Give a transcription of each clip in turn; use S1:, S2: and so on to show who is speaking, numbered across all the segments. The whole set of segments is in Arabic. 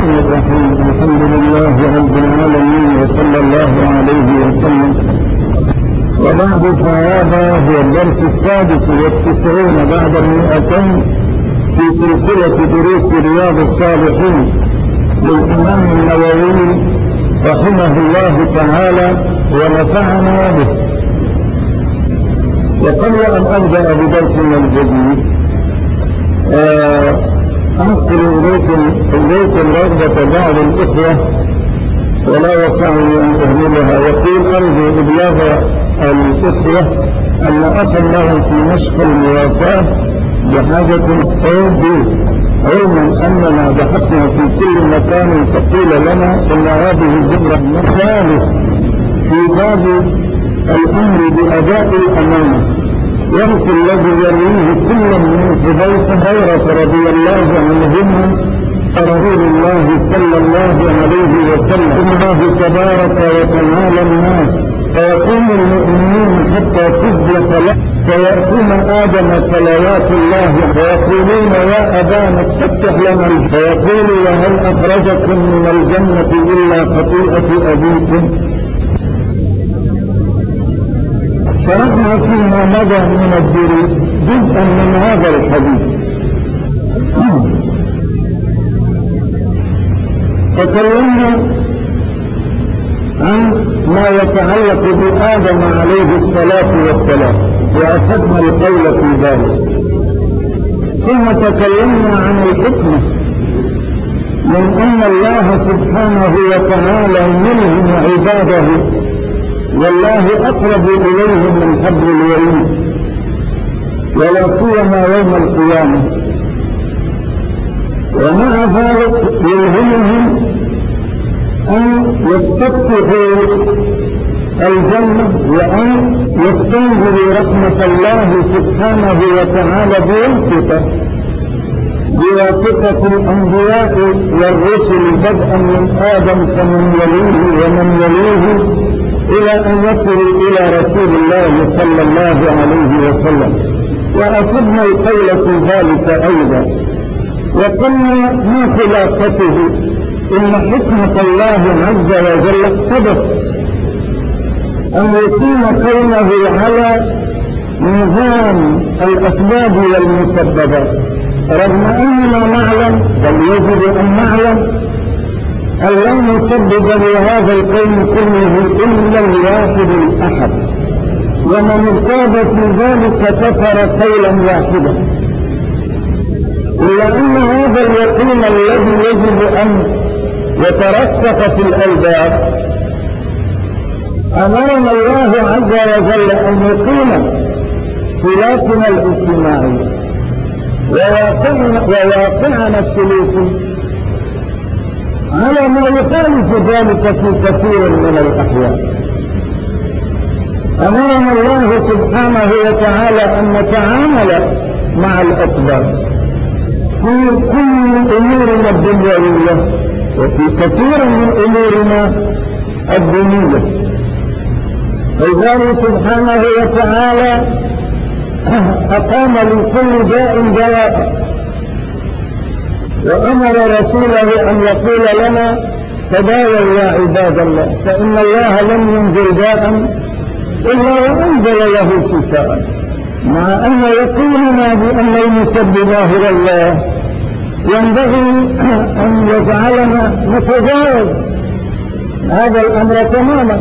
S1: الرحمن الرحيم. الحمد لله رب العالمين وصلى الله عليه وسلم. وبعد، فهذا هو الدرس 96 بعد 200 في سلسلة دروس رياض الصالحين للإمام النووي رحمه الله تعالى ونفعنا به. وقبل أن أبدأ بدرسنا الجديد أنقل إليكم رغبة بعض الإخوة ولا يسعني أن أهملها. يقول: أرجو إبلاغ الإخوة أن أخا لهم في مشفى المواساة بحاجة قوي، علما أننا بحثنا في كل مكان فقيل لنا أن هذه الجملة مثالث في باب الأمر بأداء الأمانة، وهو الذي يرويه كل من هريرة رضي الله عنهما رسول الله صلى الله عليه وسلم: الله تبارك وتعالى الناس فيقوم المؤمنون حتى تزلق له، فيأتون آدم صلوات الله فيقولون: يا أبانا استفتح لنا، فيقول: وهل أخرجكم من الجنة إلا خطيئة أبيكم؟ شرحنا فيما مضى من الدروس جزءا من هذا الحديث. تكلمنا عن ما يتعلق بآدم عليه الصلاة والسلام وأخذنا القول في ذلك، ثم تكلمنا عن الحكمة من أن الله سبحانه وتعالى يلهم عباده والله أقرب إليهم من حبل الوريد، ولا سيما يوم القيامة. ومع ذلك يلهمهم أن يستفتحوا الجنة وأن يستنزلوا رحمة الله سبحانه وتعالى بواسطة الأنبياء والرسل، بدءا من آدم فمن يليه ومن يليه إلى أن يصلوا إلى رسول الله صلى الله عليه وسلم. وأخذنا القول في ذلك أيضا، وقلنا ما خلاصته: إن حكمة الله عز وجل اقتضت أن يكون كونه على نظام الأسباب والمسببات، رغم أننا نعلم، بل يجب أن نعلم، أن لا مسبب لهذا الكون كله إلا الواحد الأحد، ومن ارتاب في ذلك كفر قولا واحدا. إلا أن هذا اليقين الذي يجب أن يترسخ في الألباب أمرنا الله عز وجل أن يكون صلاتنا الاجتماعية وواقعنا السلوكي على ما يخالف ذلك في كثير من الأحيان. أمرنا الله سبحانه وتعالى أن نتعامل مع الأسباب في كل أمورنا الدنيوية وفي كثير من أمورنا الدينية. فالله سبحانه وتعالى أقام لكل داء دواء، وأمر رسوله أن يقول لنا: تداووا يا عباد الله، فإن الله لم ينزل داء إلا وأنزل له شفاء، مع أن يقولنا بأن المسبب هو الله. ينبغي أن يجعلنا نتجاوز هذا الأمر تماما.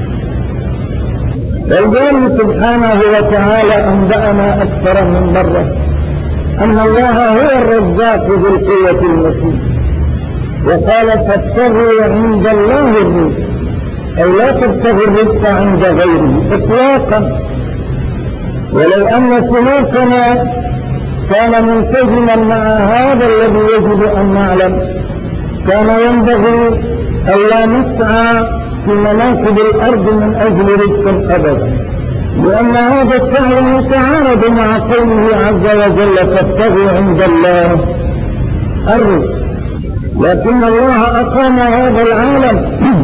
S1: والله سبحانه وتعالى أنبأنا أكثر من مرة أن الله هو الرزاق ذو القوة المتين، وقال: فابتغوا عند الله الرزق، أي لا تبتغوا الرزق عند غيره إطلاقا. ولو أن سلوكنا كان منسجما مع هذا الذي يجب أن نعلم، كان ينبغي ألا نسعى في مناكب الأرض من أجل رزق أبدا، لأن هذا السعي يتعارض مع قوله عز وجل: فابتغوا عند الله الرزق. لكن الله أقام هذا العالم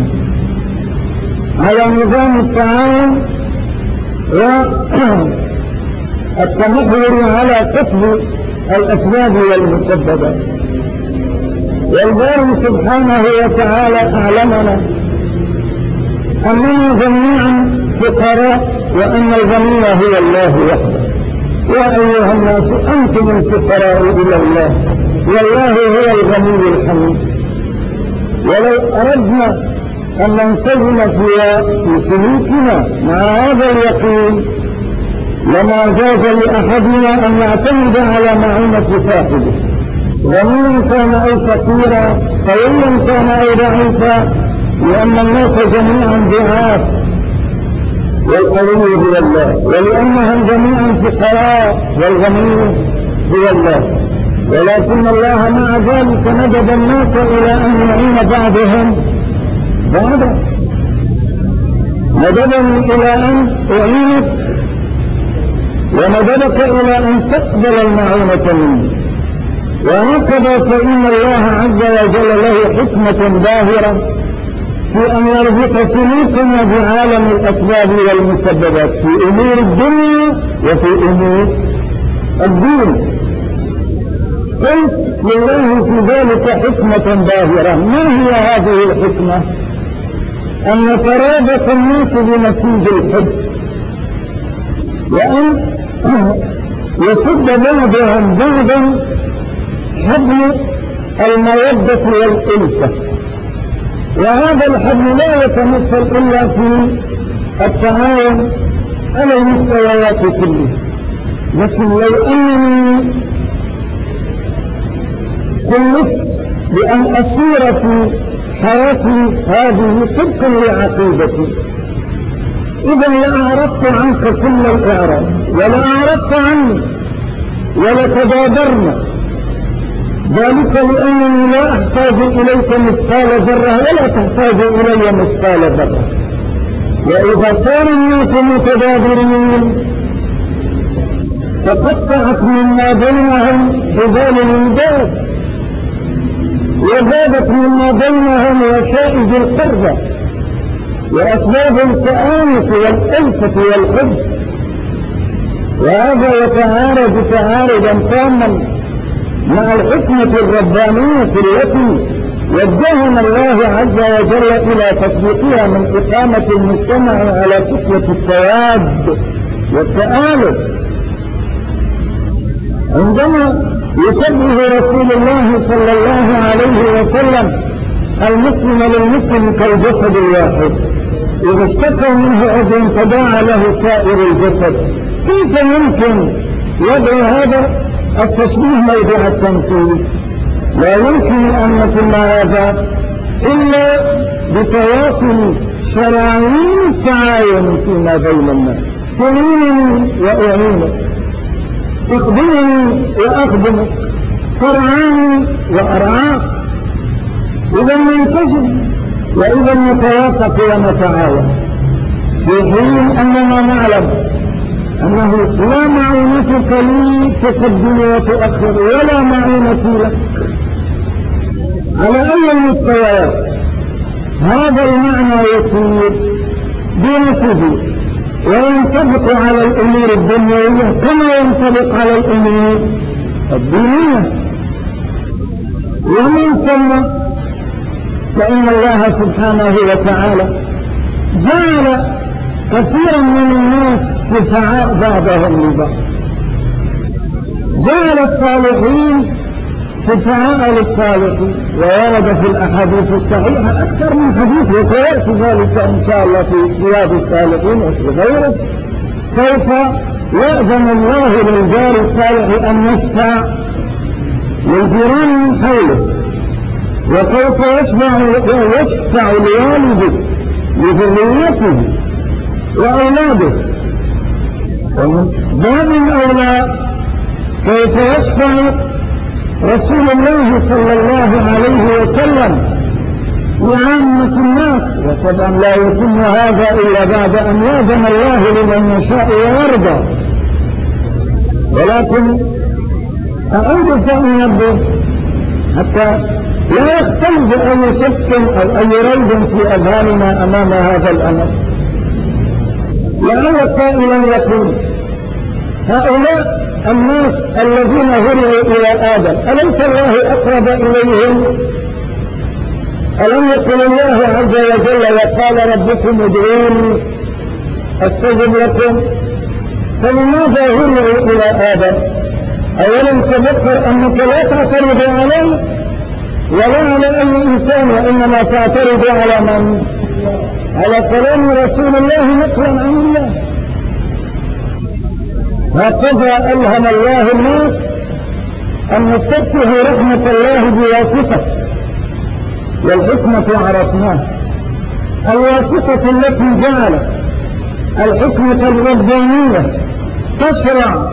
S1: على نظام التعاون والتمحور على كتب الأسباب والمسببات. والباري سبحانه وتعالى أعلمنا أننا جميعا فقراء وأن الغني هو الله وحده. يا أيها الناس أنتم الفقراء إلى الله والله هو الغني الحميد. ولو أردنا أن ننسجم في سلوكنا مع هذا اليقين لما جاز لأحدنا أن يعتمد على معونة صاحبه، غنيا كان أو فقيرا، قويا كان أو ضعيفا، لأن الناس جميعا ضعاف والقوي هو الله، ولأنهم جميعا فقراء والغني هو الله. ولكن الله مع ذلك ندب الناس إلى أن يعين بعضهم بعضا. ندبني إلى أن أعينك وندبك إلى أن تقبل المعونة مني. وهكذا فإن الله عز وجل له حكمة باهرة في أن يربط سلوكنا بعالم الأسباب والمسببات في أمور الدنيا وفي أمور الدين. قلت لله في ذلك حكمة باهرة. ما هي هذه الحكمة؟ أن يترابط الناس بنسيج الحب، وأن يسد بعضهم بعضا حبل المودة والألفة. وهذا الحبل لا يتمثل إلا في التعاون على المستويات كلها. لكن لو أنني كلفت بأن أسير في حياتي هذه طبقا لعقيدتي، إذا لأعرضت عنك كل الإعراض ولا أعرضت عني ولا تبادرنا. ذلك لأنني لا أحتاج إليك مثقال ذرة ولا تحتاج إلي مثقال ذرة. وإذا صار الناس متبادرين تقطعت مما بينهم حبال الوداد، وزادت مما بينهم وسائد القربة وأسباب التآنس والألفة والحب. وهذا يتعارض تعارضا تاما مع الحكمة الربانية التي وجهنا الله عز وجل إلى تطبيقها من إقامة المجتمع على فكرة التواد والتآلف. عندما يشبه رسول الله صلى الله عليه وسلم المسلم للمسلم كالجسد الواحد، إذا اشتكى منه عضو تداعى له سائر الجسد، كيف يمكن يضع هذا التشبيه موضوع التمثيل؟ لا يمكن أن يتم هذا إلا بتواصل شرايين التعاون فيما بين الناس. تعينني وأعينك، اخدمني وأخدمك، ترعاني وأرعاك. إذا ننسجم وإذا نتوافق ونتعاون، في حين أننا نعلم أنه لا معونتك لي تقدم وتؤخر ولا معونتي لك على أي المستويات. هذا المعنى يسير بنسبه وينطبق على الأمور الدنيوية كما ينطبق على الأمور الدينية. ومن ثم فإن الله سبحانه وتعالى جعل كثيرا من الناس شفعاء بعضهم لبعض، جعل الصالحين شفعاء للصالحين. وورد في الأحاديث الصحيحة أكثر من حديث، وسيأتي ذلك إن شاء الله في رياض الصالحين وفي غيره، كيف يأذن الله للجار الصالح أن يشفع للجيران من حوله، وكيف يشفع لوالده لذريته وأولاده. ومن باب أولى كيف يشفع رسول الله صلى الله عليه وسلم لعامة الناس. وطبعا لا يتم هذا إلا بعد أن يأذن الله لمن يشاء ويرضى. ولكن أعود فأنبه حتى لا يختلف أي شك أو أي ريب في أذهاننا أمام هذا الأمر. لعل قائلا يقول هؤلاء الناس الذين هرعوا إلى آدم أليس الله أقرب إليهم ألم يقل الله عز وجل وقال ربكم ادعوني أستجب لكم؟ فلماذا هرعوا إلى آدم؟ أولا تذكر أنك لا تعترض عليه ولا على أي إنسان، وإنما تعترض على من؟ على كلام رسول الله نقلا عن الله. هكذا ألهم الله الناس أن نستفتح رحمة الله بواسطة، والحكمة عرفناها. الواسطة التي جعلت الحكمة الربانية تشرع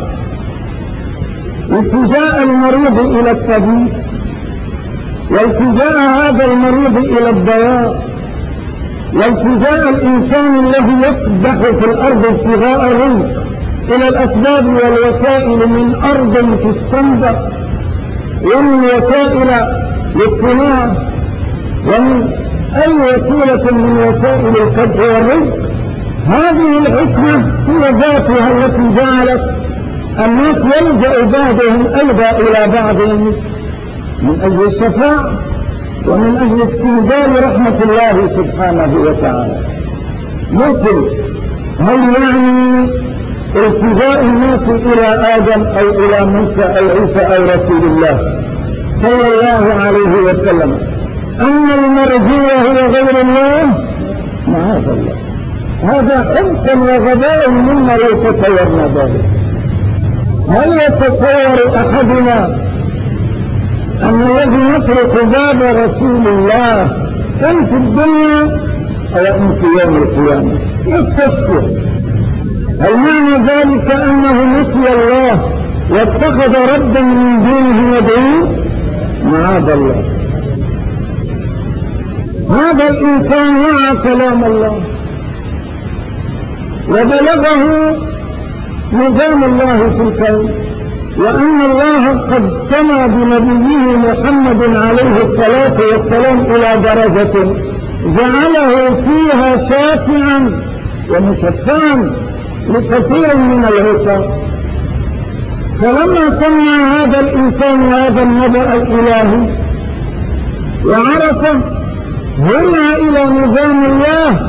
S1: التجاء المريض إلى الطبيب، والتجاء هذا المريض إلى الدواء، والتجاء الإنسان الذي يقدح في الأرض ابتغاء الرزق إلى الأسباب والوسائل من أرض تستنبط، ومن وسائل للصناعة، ومن أي وسيلة من وسائل الكسب والرزق. هذه الحكمة هي ذاتها التي جعلت الناس يلجأ بعضهم أيضا إلى بعض من أجل الشفاعة ومن أجل استنزال رحمة الله سبحانه وتعالى. لكن هل يعني التجاء الناس إلى آدم أو إلى موسى أو عيسى أو رسول الله صلى الله عليه وسلم أن المرجو هو غير الله؟ معاذ الله، هذا حمق وغباء منا لو تصورنا ذلك. هل يتصور أحدنا أن الذي يطرق باب رسول الله كان في الدنيا أو أن في يوم القيامة يستسكر؟ هل معنى ذلك أنه نسي الله واتخذ ربا من دونه يدعوه؟ معاذ الله، هذا الإنسان وعى كلام الله وبلغه نظام الله في الكون، وأن الله قد سمى بنبيه محمد عليه الصلاة والسلام إلى درجة جعله فيها شافعا ومشفعا لكثير من العصاة. فلما سمع هذا الإنسان هذا النبأ الإلهي وعرفه هنا إلى نظام الله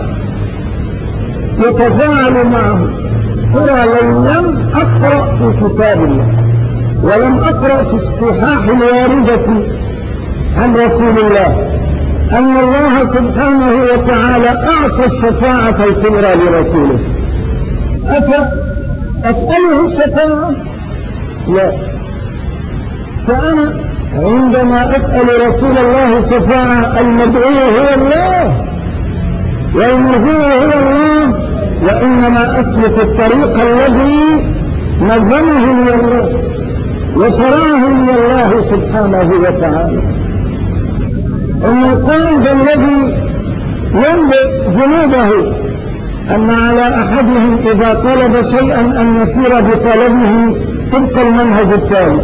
S1: يتفاعل معه. ترى لو لم أقرأ في كتاب الله ولم أقرأ في الصحاح الواردة عن رسول الله أن الله سبحانه وتعالى أعطى الشفاعة الكبرى لرسوله، أسأله الشفاعة؟ لا. فأنا عندما أسأل رسول الله شفاعة المدعو هو الله والمرجو هو الله، وإنما أسلك الطريق الذي نظمه لي الله وشرعه لي الله سبحانه وتعالى. أن القائد الذي يملئ جنوبه أن على أحدهم إذا طلب شيئا أن يسير بطلبه طبق المنهج التالي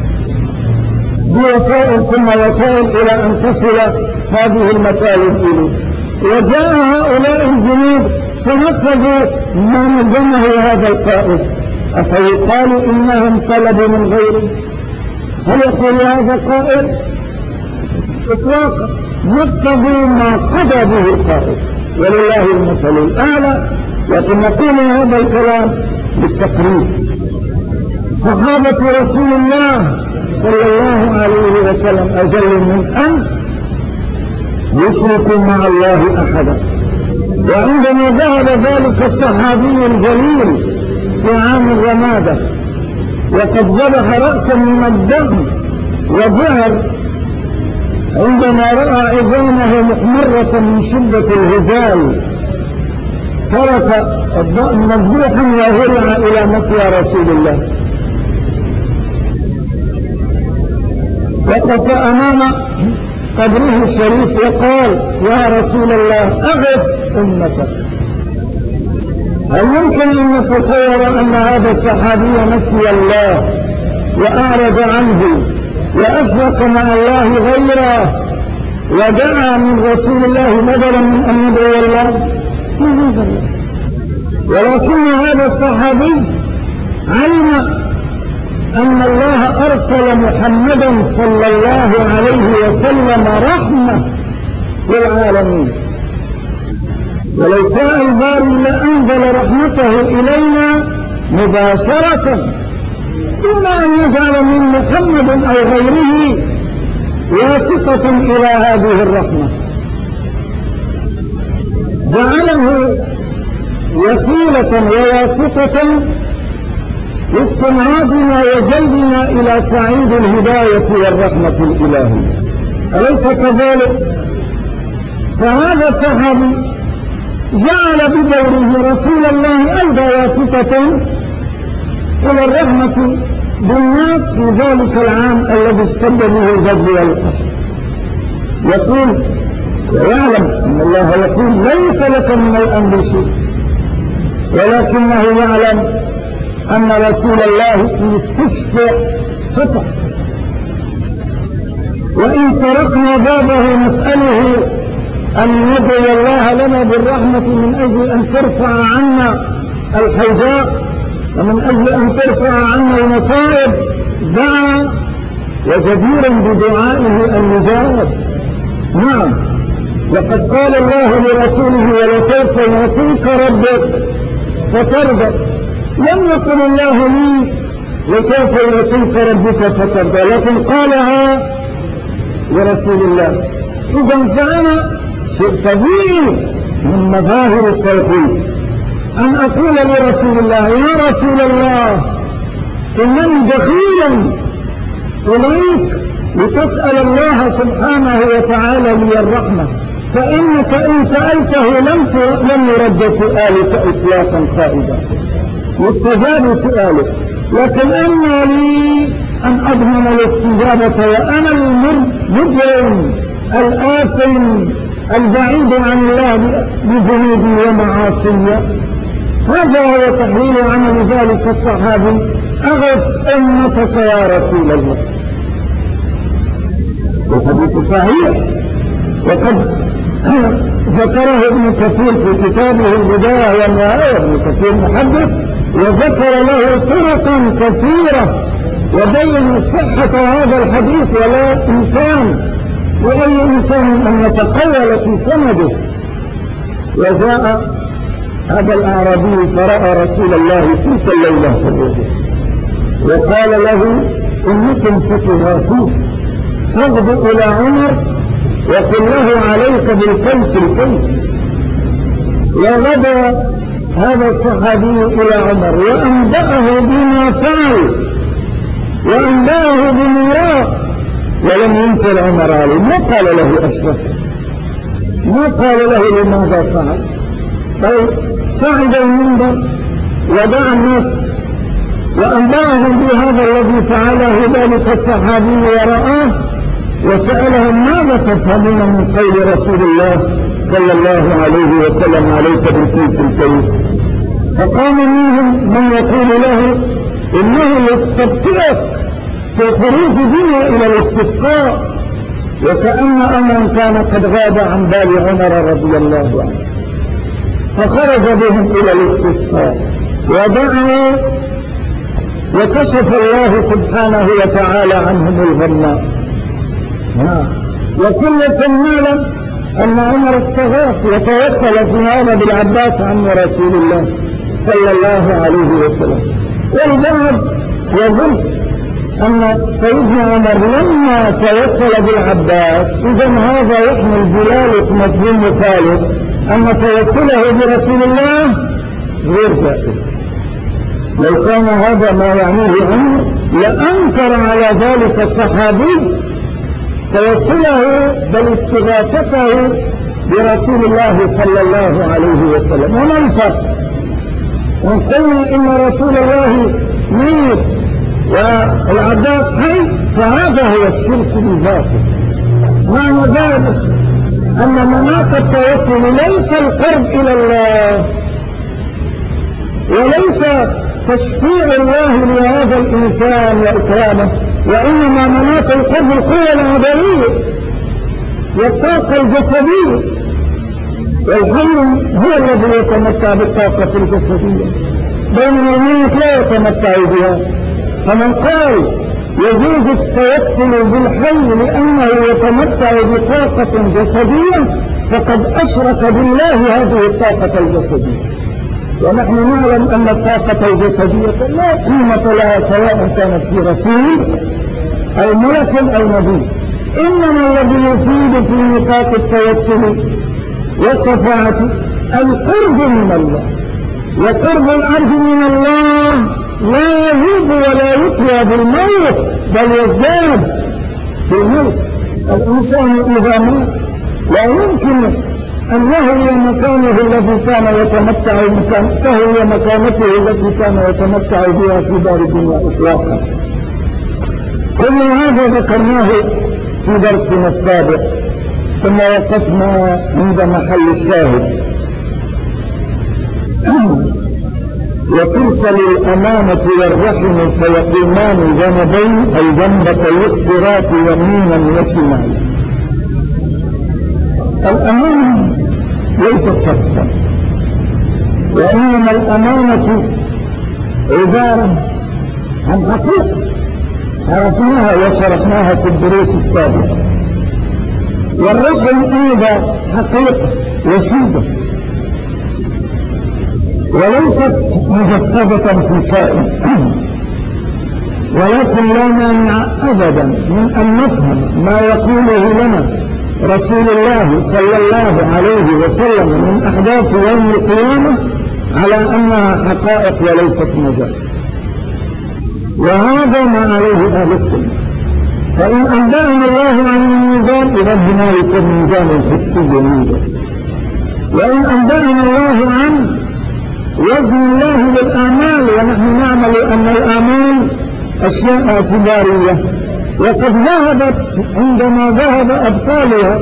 S1: بوسائل ثم وسائل إلى أن تصل هذه المطالب إليه. وجاء هؤلاء الجنود فنفذوا ما نظمه هذا القائد، أفيقال إنهم طلبوا من غيره؟ هل يقول هذا قائل؟ إطلاقا، نفذوا ما قضى به القائد ولله المثل الأعلى. لكن نقول هذا الكلام بالتقريب. صحابة رسول الله صلى الله عليه وسلم أجل من أن يشركوا مع الله أحدا. وعندما ذهب ذلك الصحابي الجليل في عام الرمادة وقد ذبح رأسا من الدم وظهر عندما رأى عظامه محمرة من شدة الهزال ترك الضأن مذبوحا وهرع إلى مثوى رسول الله، وقف أمام قبره الشريف وقال يا رسول الله أغث أمتك. هل يمكن أن نتصور أن هذا الصحابي نسي الله وأعرض عنه وأشرك مع الله غيره ودعا من رسول الله بدلا من أن يدعو الله؟ ولكن هذا الصحابي علم أن الله أرسل محمدا صلى الله عليه وسلم رحمة للعالمين. ولو شاء الباري لأنزل رحمته إلينا مباشرة دون أن يجعل من محمد أو غيره واسطة إلى هذه الرحمة، جعله وسيلة وواسطة لاستنهاضنا وجلبنا إلى سعيد الهداية والرحمة الإلهية. أليس كذلك؟ فهذا الصحابي جعل بدوره رسول الله أيضا واسطة إلى الرحمة بالناس في ذلك العام الذي اشتد به الجد والقحط. يقول ويعلم أن الله يقول ليس لك من الأمر شيء، ولكنه يعلم أن رسول الله يستشفع خطأ، وإن طرقنا بابه نسأله أن ندعو الله لنا بالرحمة من أجل أن ترفع عنا الحوجاء ومن أجل أن ترفع عنا المصائب، دعا وجديرا بدعائه أن يجاب. نعم، لقد قال الله لرسوله ولسوف يعطيك ربك فترضى. لم يقل الله لي وسوف يعطيك ربك فترضى، لكن قالها لرسول الله. إذا فأنا شيء طبيعي من مظاهر التوحيد أن أقول لرسول الله يا رسول الله إنني دخيل إليك لتسأل الله سبحانه وتعالى لي الرحمة، فإنك إن سألته لم يرد سؤالك إطلاقا خائبا، يستجاب سؤالك، لكن أنا لي أن أضمن الاستجابة وأنا المجرم الآثم البعيد عن الله بذنوبي ومعاصي. هذا هو تحليل عمل ذلك الصحابي. أغث أمتك يا رسول الله. الحديث صحيح، وقد ذكره ابن كثير في كتابه البداية والنهاية، ابن كثير محدث، وذكر له طرقا كثيرة وبين صحة هذا الحديث ولا إمكان لأي إنسان أن يتقول في سنده. وجاء هذا الأعرابي فرأى رسول الله تلك الليلة في الرؤيا وقال له إنكم ستغاثون، فاغدوا إلى عمر وقل له عليك بالقيس القيس. وغدا هذا الصحابي إلى عمر وأنبأه بما فعل وأنبأه بما رأى، ولم ينكر عمر عليه، ما قال له أشرف، ما قال له لماذا فعل، بل صعد المنبر ودعا الناس وأنبأهم بهذا الذي فعله ذلك الصحابي ورآه، وسألهم ماذا تفهمون من قول رسول الله صلى الله عليه وسلم عليك بالكيس الكيس. فقام منهم من يقول له إنه يستبطئك في الخروج بنا إلى الاستسقاء، وكأن أمرا كان قد غاب عن بال عمر رضي الله عنه. فخرج بهم إلى الاستسقاء ودعوا وكشف الله سبحانه وتعالى عنهم الغماء. وكلة نعلم أن عمر استغاث وتوسل في هذا بالعباس عم رسول الله صلى الله عليه وسلم. والبعض يظن أن سيدنا عمر لما توسل بالعباس إذا هذا يحمل دلالة مفهوم مخالف أن توسله برسول الله غير جائز. لو كان هذا ما يعنيه عمر لأنكر على ذلك الصحابي توسله بل استغاثته برسول الله صلى الله عليه وسلم. وما الفرق؟ ونقول إن رسول الله ميت والعباس حي، فهذا هو الشرك بذاته. معنى ذلك أن مناط التوسل ليس القرب إلى الله وليس تشفيع الله لهذا الإنسان وإكرامه، وإنما مناط القرب القوة العضلية والطاقة الجسدية، والحي هو الذي يتمتع بالطاقة الجسدية، بينما الميت لا يتمتع بها. فمن قال يجوز التوسل بالحي لأنه يتمتع بطاقة جسدية، فقد أشرك بالله هذه الطاقة الجسدية. ونحن نعلم أن الطاقة الجسدية لا قيمة لها سواء كانت في رسول أو ملك أو نبي، إنما الذي يفيد في نطاق التوسل والشفاعة القرب من الله، وقرب العبد من الله لا يذوب ولا يطوى بالموت بل يزداد بالموت. الإنسان إذا مات لا يمكن أن يهوي مكانه الذي كان يتمتع تهوي مكانته التي كان يتمتع بها في دار الدنيا إطلاقا. كل هذا ذكرناه في درسنا السابق، ثم وقفنا عند محل الشاهد. وترسل الأمانة والرحم فيقومان جنبين أي جنبتي الصراط يمينا وشمالا. الأمانة ليست شخصا، وإنما الأمانة عبارة عن حقيقة عرفناها وشرحناها في الدروس السابقة. والرحم أيضا حقيقة وسيزة وليست مجسدة في كائن، ولكن لا مانع أبدا من أن نفهم ما يقوله لنا رسول الله صلى الله عليه وسلم من أحداث يوم القيامة على أنها حقائق وليست مجاز. وهذا ما عليه أهل السنة. فإن أنبأنا الله عن الميزان إذا هنالك ميزان حسي يوجد، وإن أنبأنا الله عن وزن الله للأعمال، ونحن نعمل أن الأعمال أشياء اعتبارية وقد ذهبت عندما ذهب أبطالها،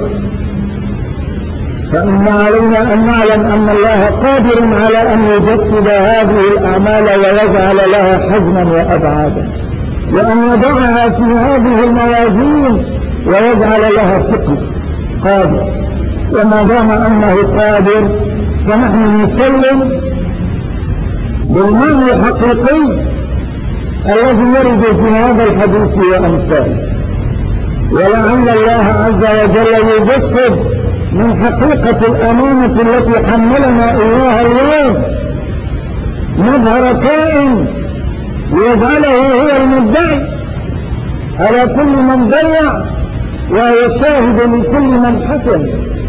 S1: فإن علينا أن نعلم أن الله قادر على أن يجسد هذه الأعمال ويجعل لها حزما وأبعادا، وأن يضعها في هذه الموازين ويجعل لها ثقل. قادر، وما دام أنه قادر فنحن نسلم بالمعنى الحقيقي الذي يرد في هذا الحديث وأمثاله. ولعل الله عز وجل يجسد من حقيقة الأمانة التي حملنا إياها اليوم مظهر كائن يجعله هو المدعي على كل من ضيع وهو شاهد لكل من حكم.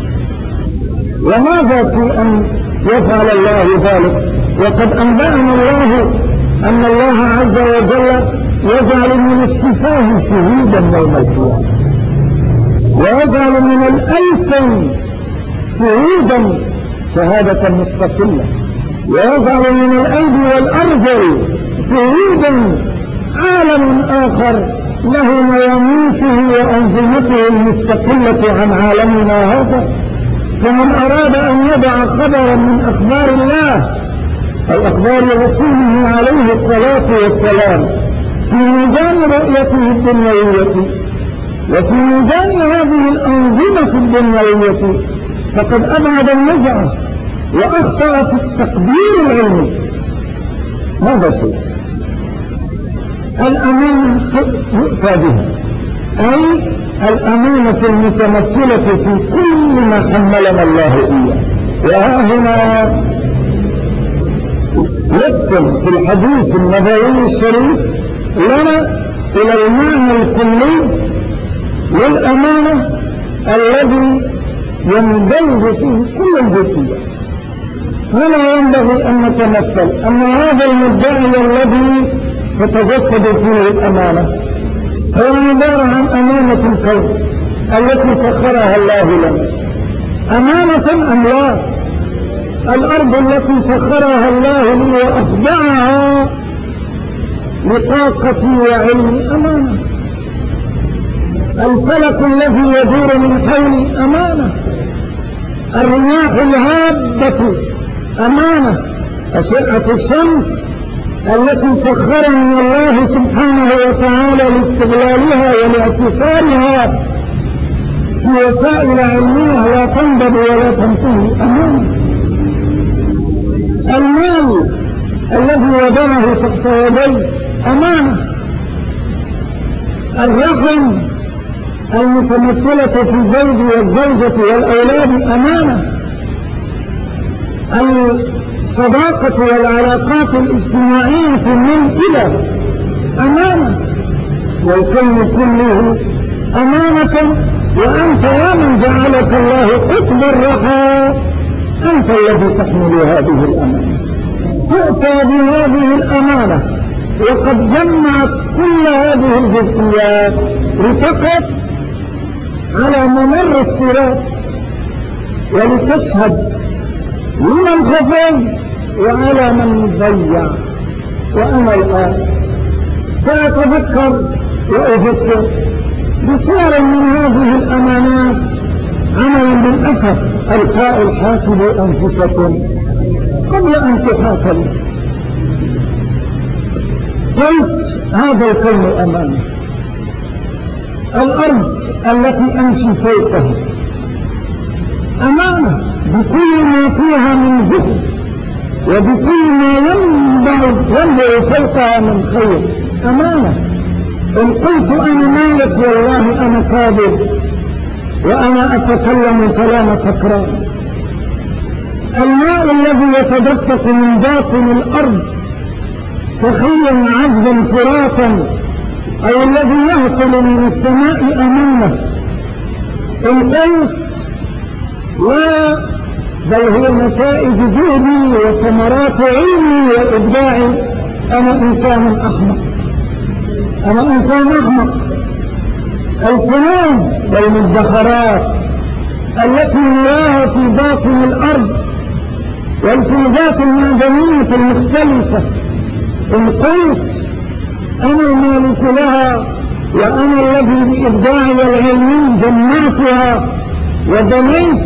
S1: وماذا في أن يفعل الله ذلك وقد أنبأنا الله أن الله عز وجل يجعل من الشفاه شهودا يوم القيامة، ويجعل من الألسن شهودا شهادة مستقلة، ويجعل من الأيدي والأرجل شهودا عالم آخر له مياميسه وأنظمته المستقلة عن عالمنا هذا. فمن أراد أن يضع خبرا من أخبار الله أو أخبار رسوله عليه الصلاة والسلام في ميزان رؤيته الدنيوية وفي ميزان هذه الأنظمة الدنيوية فقد أبعد النزعة وأخطأ في التقدير العلمي. هذا شيء الأمانة يؤتى بها، أي الأمانة المتمثلة في كل ما حملنا الله إياه. وها هنا يدخل في الحديث النبوي الشريف لنا إلى المعنى الكلي للأمانة الذي يندرج فيه كل الجزئيات. هنا ينبغي أن نتمثل أن هذا المدعي الذي تتجسد فيه الأمانة هو عبارة عن أمانة الكون التي سخرها الله لنا. أمانة أم لا؟ الأرض التي سخرها الله لي وأخضعها لطاقتي وعلمي أمانة. الفلك الذي يدور من حولي أمانة. الرياح الهابة أمانة. أشعة الشمس التي سخرني الله سبحانه وتعالى لاستغلالها ولاعتصارها في وسائل علمية لا تنضب ولا تنتهي أمانة. المال الذي وضعه تحت يدي أمانة. الرحم المتمثلة في الزوج والزوجة والأولاد أمانة. الصداقة والعلاقات الاجتماعية من إلى أمانة، والكون كله أمانة. وأنت يا من جعلك الله قطب الرحى أنت الذي تحمل هذه الأمانة، تؤتى بهذه الأمانة وقد جمعت كل هذه الجزئيات لتقف على ممر الصراط ولتشهد لمن خفي وعلى من ضيع. وأنا الآن سأتذكر وأذكر بصور من هذه الأمانات عمل بالأثر. القائل حاسبوا أنفسكم قبل أن تحاسبوا. قلت هذا الكون أمانة. الأرض التي أمشي فوقها أمانة بكل ما فيها من ذكر وبكل ما ينبع فوقها من خير أمانة. إن قلت أنا مالك والله أنا كاذب وأنا أتكلم كلام سكران. الماء الذي يتدفق من باطن الأرض سخيا عذبا فراتا أو الذي يهطل من السماء أمانة. إن قلت لا بل هي نتائج جهدي وثمرات علمي وإبداعي أنا إنسان أحمق. أنا إنسان أحمق. الكنوز والمدخرات التي نراها في باطن الأرض والفلذات المعدنية المختلفة إن قلت أنا المالك لها وأنا الذي بإبداعي العلمي جمعتها وبنيت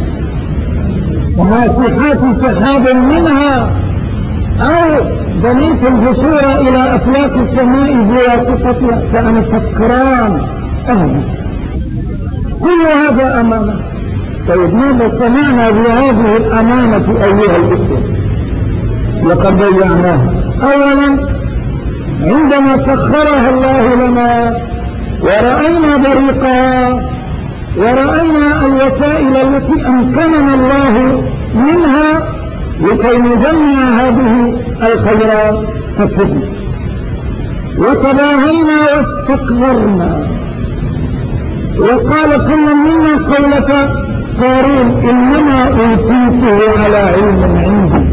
S1: ناطحات سحاب منها أو بنيت الجسور إلى أفلاك السماء بواسطتها فأنا سكران أهلا. كل هذا أمانة. طيب ماذا صنعنا بهذه الأمانة أيها الأخوة؟ لقد ضيعناها. أولا عندما سخرها الله لنا ورأينا بريقها ورأينا الوسائل التي أمكننا الله منها لكي نجمع هذه الخيرات سكتنا وتباهينا واستكبرنا وقال كل منا قولة قارون إنما أوتيته على علم عندي.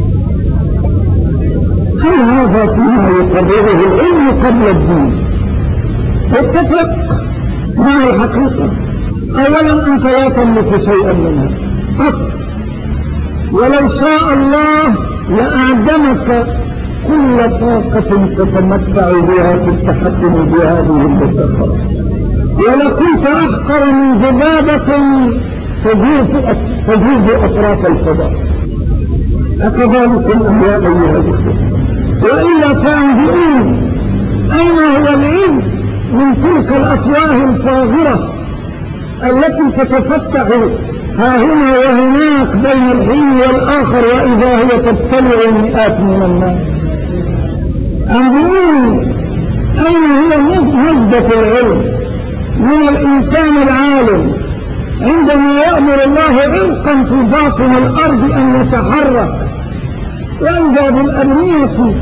S1: هل هذا فيما يقرره العلم قبل الدين؟ اتفق مع الحقيقة. أولا أنت لا تملك شيئا منها ولو شاء الله لأعدمك كل طاقة تتمتع بها في التحكم بهذه المدخرات ولكنت أحقر من ذبابة تجوز أطراف الفضاء. أكذلك الأنبياء أيها الأخوة. وإلا فأنبئوني أين هو العلم من تلك الأفواه الفاغرة التي تتفتح ها هنا وهناك بين الحين والآخر وإذا هي تبتلع المئات من الناس. أنبئوني أين هي نسبة العلم من الإنسان العالم عندما يأمر الله علقا في باطن الأرض أن يتحرك وإذا بالأبنية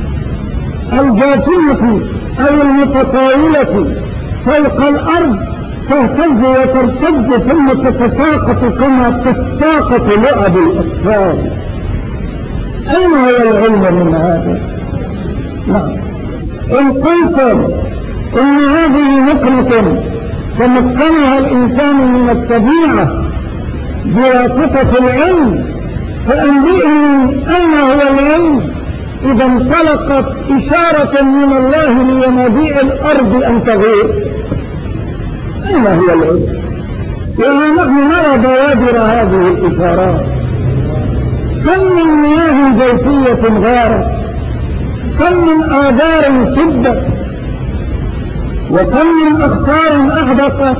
S1: الجاثمة أو المتطاولة فوق الأرض تهتز وترتج ثم تتساقط كما تساقط لعب الأطفال. أين هو العلم من هذا؟ نعم. إن قلت إن هذه نقمة تمكنها الإنسان من الطبيعة بواسطة العلم فأنبئني أين هو العلم إذا انطلقت إشارة من الله لينابيع الأرض أن تغير. أين هو العلم؟ ونحن نرى بوادر هذه الإشارات. كم من مياه جوفية غارت، كم من آذار سدت، وكم من أخطار أحدثت.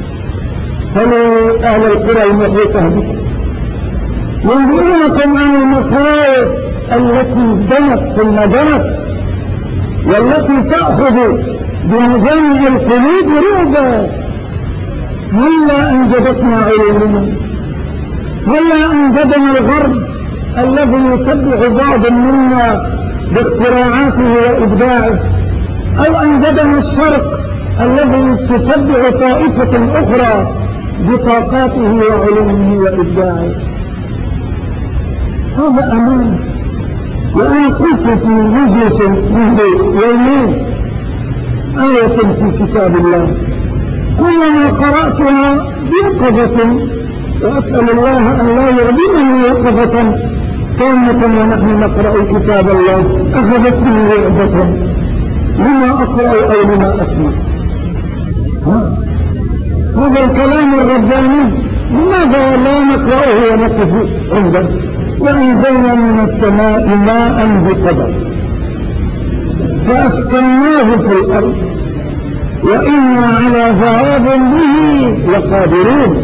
S1: سلوا أهل القرى المحيطة بكم ينبئونكم عن المخاوف التي دنت ثم دنت والتي تأخذ بمجامع القلوب رعبا. هلا أنجبتنا علومنا، هلا أنجبنا الغرب الذي يسبح بعض منا باختراعاته وإبداعه، أو أنجبنا الشرق الذي تسبح طائفة أخرى بطاقاته وعلومه وإبداعه. هذا أمان. وأنا قلت في مجلس منذ يومين آية في كتاب الله كلما قرأتها بيقظة، وأسأل الله أن لا يعلمني يقظة كامة ونحن نقرأ كتاب الله، أخذتني رعبة لما أقرأ أو لما أسمع. هذا الكلام الرباني لماذا لا نقرأه ونقف عنده؟ وأنزلنا من السماء ماء بقدر فأسكناه في الأرض وإنا على ذهاب به لقادرون.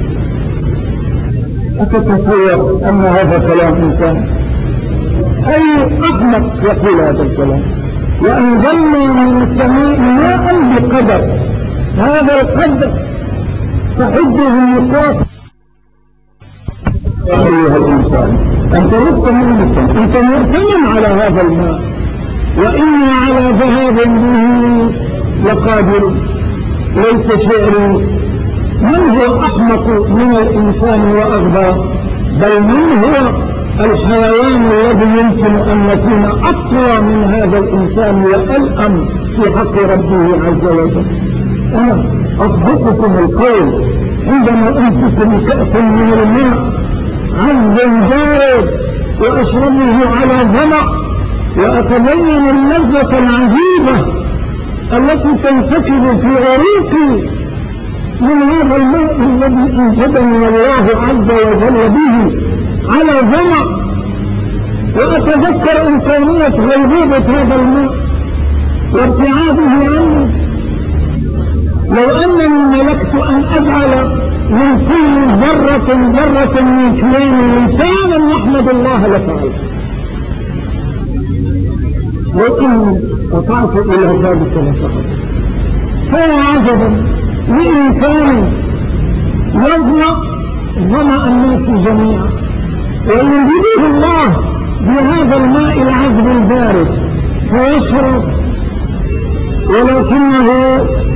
S1: أتتصور أن هذا كلام إنسان؟ أي أحمق يقول هذا الكلام؟ وأنزلنا من السماء ماء بقدر، هذا القدر تحده النقاط. يا أيها الإنسان أنت لست مؤمنا، أنت مؤمن على هذا الماء، وإنا على ذهاب به لقادر. ليت شعري من هو أحمق من الإنسان وأغبى، بل من هو الحيوان الذي يمكن أن يكون أقوى من هذا الإنسان وألأم في حق ربه عز وجل. أنا أصدقكم القول عندما أمسك بكأس من الماء عذب بارد وأشربه على ظمأ وأتبين اللذة العجيبة التي تنسكب في عروقي من هذا الماء الذي أنجدني الله عز وجل به على ظمأ، وأتذكر إمكانية غيبوبة هذا الماء وارتعاده عني. لو أنني ملكت أن أجعل من كل ذرة من كيان إنسانا يحمد الله لفعلت، لكن استطعت إلى ذلك لفعلت. فيا عجبا لإنسان يظمأ ظمأ الناس جميعا وينجده الله بهذا الماء العذب البارد فيشرب، ولكنه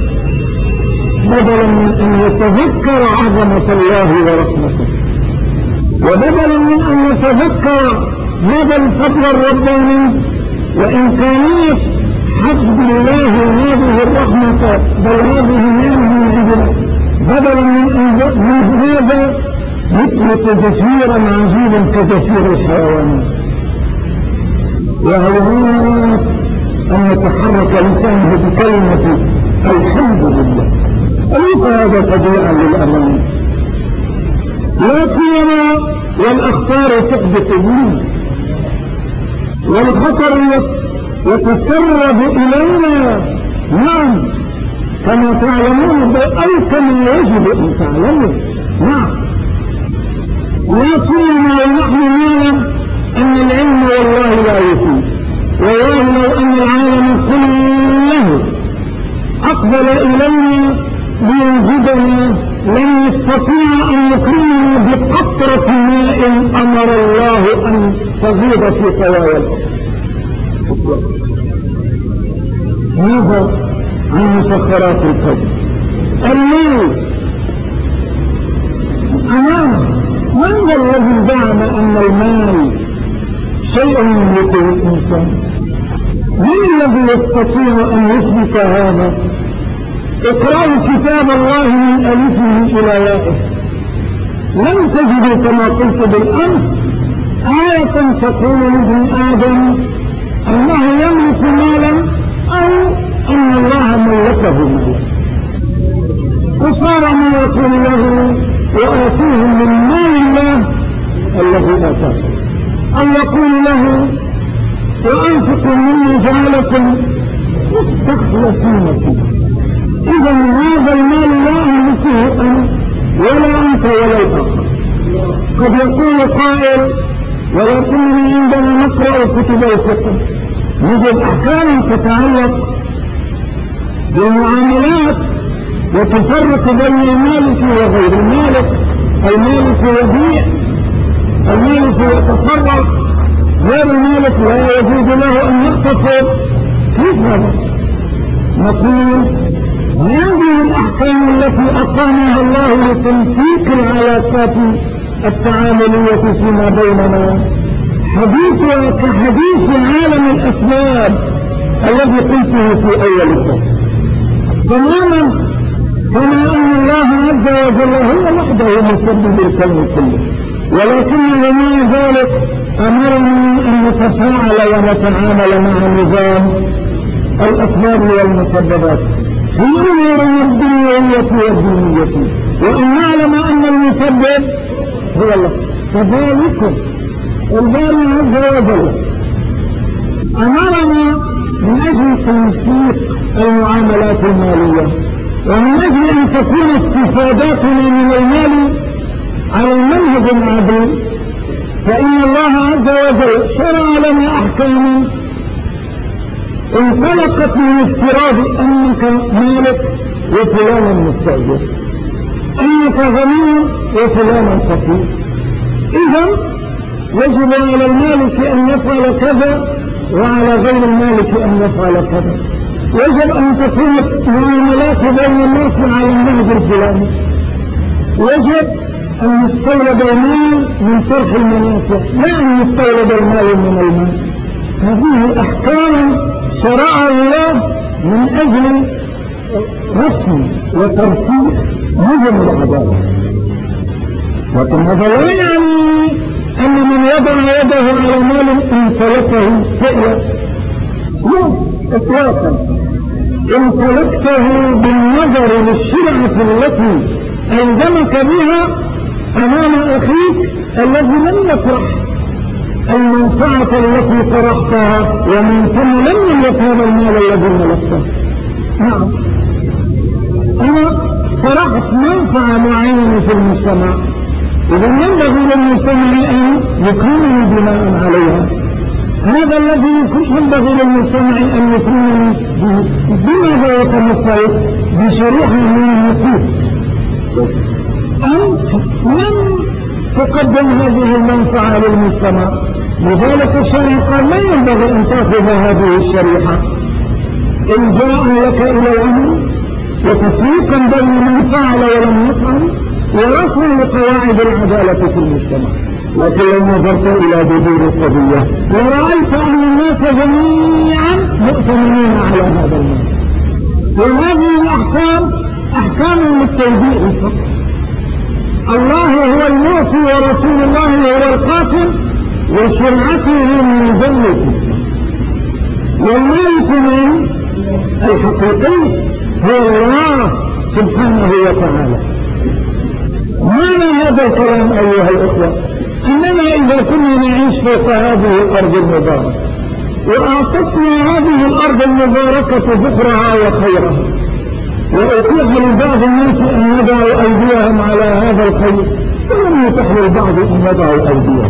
S1: بدلا من أن يتذكر عظمة الله ورحمته، وبدلا من أن يتذكر هذا الفضل الرباني وإمكانية حفظ الله هذه الرحمة بل هذه منه عندنا، بدلا من هذا يطلق زفيرا عجيبا كزفير الحيوانات. وهيهات أن يتحرك لسانه بكلمة الحمد لله، أليس هذا طبيعا للأمان؟ لا سيما والأخطار تحدث منه والخطر يتسرب إلينا. نعم كما تعلمون أو كما يجب أن تعلموا. نعم لا سيما ونحن نعلم أن العلم والله لا يفيد، والله لو أن العالم كله أقبل إلينا لينجدنا لن يستطيع أن يكرمنا بقطرة ماء أمر الله أن تغيض في طوايا الأرض. هذا عن مسخرات الكون. المال أمانة. من الذي زعم أن المال شيء يملكه الإنسان؟ من الذي يستطيع أن يثبت هذا؟ اقرأوا كتاب الله من ألفه إلى يائه، لن تجدوا كما قلت بالأمس آية تقول لابن آدم أنه يملك مالا أو أن الله ملكه مالا، وصار ما يقول له وآتوهم من مال الله الذي آتاكم، أو يقول له وأنفقوا مما جعلكم مستخلفين فيه. إذا هذا المال لا أملكه أنا ولا أنت ولا الآخر. قد يقول قائل ولكنني عندما نقرأ كتب الفقه نجد أحكام تتعلق بالمعاملات وتفرق بين المالك وغير المالك. المالك يبيع، المالك يتصرف، غير المالك لا يجوز له أن يقتصر. كيف هذا؟ نقول هذه الأحكام التي أقامها الله لتنسيق العلاقات التعاملية فيما بيننا حديثها كحديث عالم الأسباب الذي قلته في أول الدرس تماما، كما أن الله عز وجل هو وحده مسبب الكون كله، ولكنه مع ذلك أمرنا أن نتفاعل ونتعامل مع نظام الأسباب والمسببات في أمور الدنيوية والدينية، وأن نعلم أن المسبب هو الله. كذلك الباري عز وجل أمرنا من أجل تنسيق المعاملات المالية ومن أجل أن تكون استفاداتنا من المال على المنهج العادل، فإن الله عز وجل شرع لنا أحكاما انطلقت من افتراض أنك مالك وفلانا مستأجر، أنك غني وفلانا فقير. إذا يجب على المالك أن يفعل كذا وعلى غير المالك أن يفعل كذا. يجب أن تكون المعاملات بين الناس على النهج الفلاني. يجب أن يستولد المال من طرح المنافع، لا أن يستولد المال من المال. هذه أحكام شرع الله من أجل رسم وترسيخ نظم العدالة، لكن هذا لا يعني أن من وضع يده على مال امتلكه فعلا، لا إطلاقا. امتلكته بالنظر للشرعة التي ألزمك بها أمام أخيك الذي لم يطرح المنفعة التي طرحتها، ومن ثم لم يملك هذا المال الذي ملكته. نعم، أنا طرحت منفعة معينة في المجتمع، إذا ينبغي للمجتمع أن يكرمني بناء عليها. هذا الذي ينبغي للمجتمع أن يكرمني بماذا يتمثل؟ بشريحة من النقود. أنت لم تقدم هذه المنفعة للمجتمع، لذلك الشريعة قال لا ينبغي أن تأخذ هذه الشريحة. إن جاء لك إلى العمل وتفريقا بين من فعل ولم يفعل ورسم لقواعد العدالة في المجتمع. لكن لو نظرت إلى جذور القضية ورأيت أن الناس جميعا مؤتمنين على هذا المال، وهذه الأحكام أحكام للتوزيع فقط. الله هو المعطي ورسول الله هو القاسم وشرعته من ذل الإسلام، والمالك من الحقيقي هو الله سبحانه وتعالى. معنى هذا الكلام أيها الأخوة أننا إذا كنا نعيش فوق هذه الأرض المباركة وأعطتنا هذه الأرض المباركة ذكرها وخيرها، وأتيح لبعض الناس أن يضعوا أيديهم على هذا الخير ولم يتح للبعض أن يضعوا أيديهم،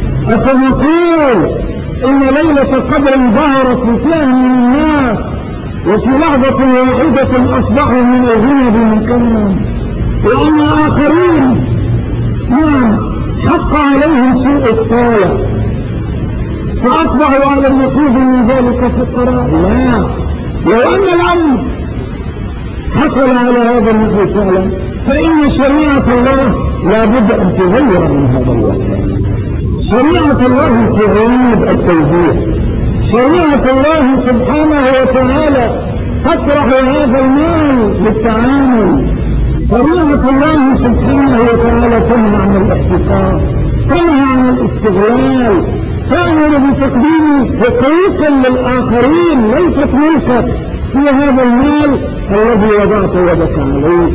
S1: أفنقول إن ليلة قدر ظهرت لفئة من الناس وفي لحظة واحدة أصبحوا من الغنى بمكانهم، وأن آخرين نعم حق عليهم سوء الطالع فأصبحوا على النقيض من ذلك فقراء؟ لا، لو أن الأمر حصل على هذا النحو فعلا فإن شريعة الله لا بد أن تغير من هذا الوقت. شريعة الله تعيد التوزيع، شريعة الله سبحانه وتعالى تطرح هذا المال للتعامل، شريعة الله سبحانه وتعالى تنهى عن الاحتكار، تنهى عن الاستغلال، تأمر بتقديم حقوقا للآخرين ليست ملكك في هذا المال الذي وضعت يدك عليه.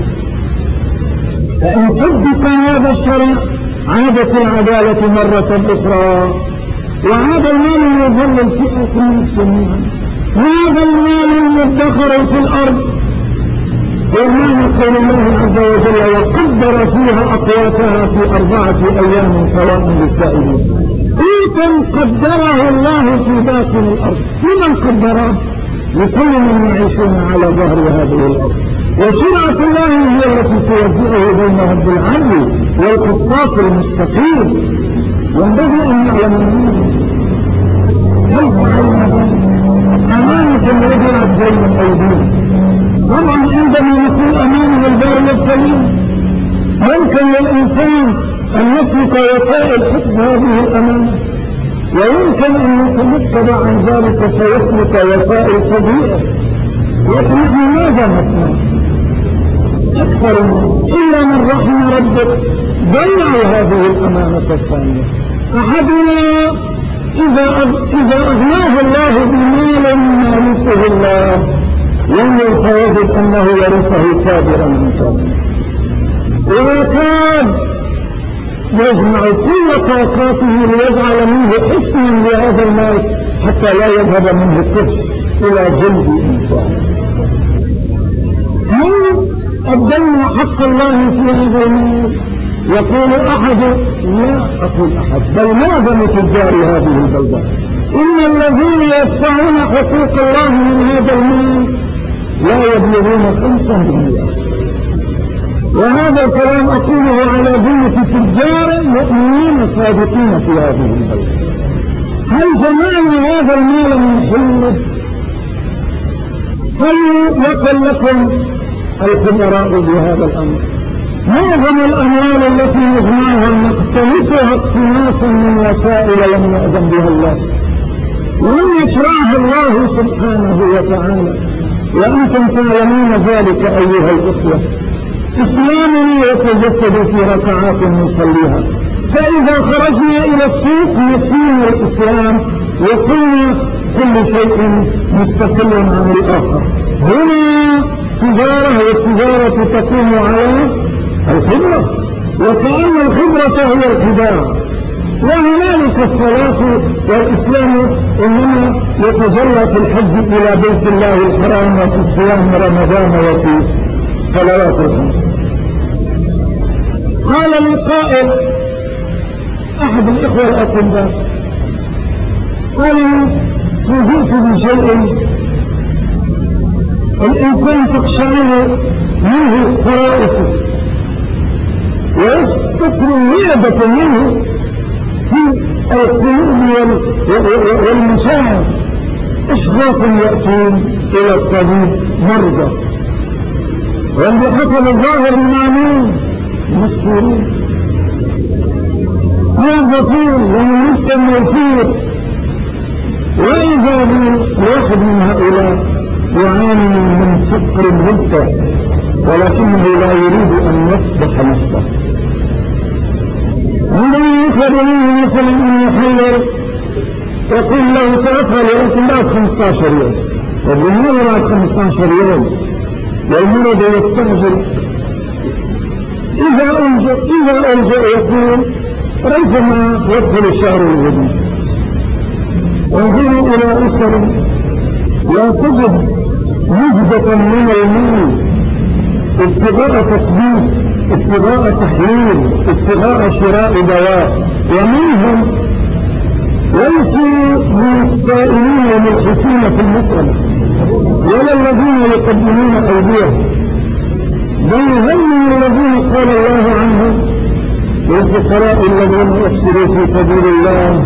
S1: فإن طبق هذا الشرع عادت العدالة مرة أخرى، وعاد المال يظل الفئة الناس جميعا. هذا المال المدخر في الأرض وما قول الله عز وجل وقدر فيها أقواتها في 4 أيام سواء للسائلين. قوتا قدره الله في باطن الأرض. لمن قدره؟ لكل من يعيشون على ظهر هذه الأرض. وشرعة الله هي التي توزعه بينهم بالعدل والقسطاس المستقيم. ينبغي أن يعلموا كيف علم أمانة وضعت بين أيديهم. طبعا عندما نقول أمانة البار الكريم ممكن للإنسان أن يسلك وسائل حفظ هذه الأمانة، ويمكن أن يتمكن عن ذلك فيسلك وسائل تضييعه. لكن نحن ماذا نصنع؟ أكثر إلا من رحم ربك ضيعوا هذه الأمانة الثانية. أحدنا إذا أغناه الله بمال مالكه الله ينظر فيجد أنه يرثه كابرا من كابرا، وكان يجمع كل طاقاته ليجعل منه حسنا لهذا المال حتى لا يذهب منه قرش إلى جلد إنسان. هل أدينا حق الله في هذا المال؟ يقول أحد، لا أقول أحد، بل معظم تجار هذه البلدان إن الذين يدفعون حقوق الله من هذا المال لا يبلغون 5%. وهذا الكلام أقوله على جملة تجار مؤمنين صادقين في هذه البلد. هل جمعنا هذا المال من حله؟ صلوا يقل لكم الخبراء بهذا الأمر. معظم الأموال التي نجمعها نقتنصها اقتناصا من وسائل لم يأذن بها الله، لم يشرعها الله سبحانه وتعالى، وأنتم تعلمون ذلك أيها الأخوة. إسلامنا يتجسد في ركعات نصليها، فإذا خرجنا إلى السوق نسينا الإسلام وقلنا كل شيء مستقل عن الآخر. هنا تجارة، والتجارة تقوم على الخبرة، وكأن الخبرة هي الخداع. وهنالك الصلاة والإسلام إنما يتجلى في الحج إلى بيت الله الحرام وفي الصيام رمضان وفي صلوات الخمس. قال القائل أحد الإخوة الأطباء قال فوجئت بشيء الإنسان تقشعر منه فرائصه ويستصر الرياضة منه في القلوب والمشاعر. أشخاص يأتون إلى الطبيب مرضى، وبحسب الظاهر المعلوم مسكورين، موظفين ومنسكن موفير، وإذا بواحد من هؤلاء يعاني من فقر مدفع ولكنه لا يريد أن يفضح نفسه. عندما يطلب منه مثلا أن يحلل يقول له سأفعل ولكن بعد 15 يوم، والدنيا بعد 15 يوم، والمرض يستعجل. إذا ألجأ يقول ريثما يدخل الشهر الجديد. وانظروا إلى أسر لا تجد مجدة من المال ابتغاء تطبيق، ابتغاء تحليل، ابتغاء شراء دواء، ومنهم ليسوا من السائلين والملحفين في المسألة ولا الذين يقدمون أيديهم، بل هم الذين قال الله عنهم للفقراء الذين يحسروا في سبيل الله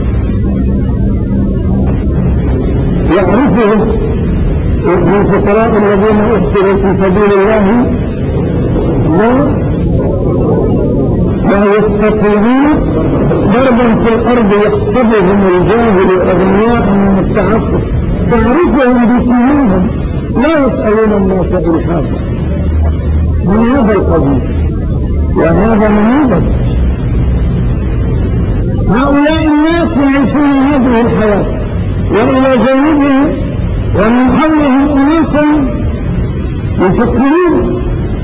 S1: يعرفهم، للفقراء الذين يحسروا في سبيل الله لا يستطيعون ضربا في الأرض يحسبهم الجاهل أغنياء من التعفف، تعرفهم بسيماهم لا يسألون الناس إلحافا. من هذا القبيل وهذا منوبة. هؤلاء الناس يعيشون هذه الحياة، وإلى جانبهم ومن حولهم أناس يفكرون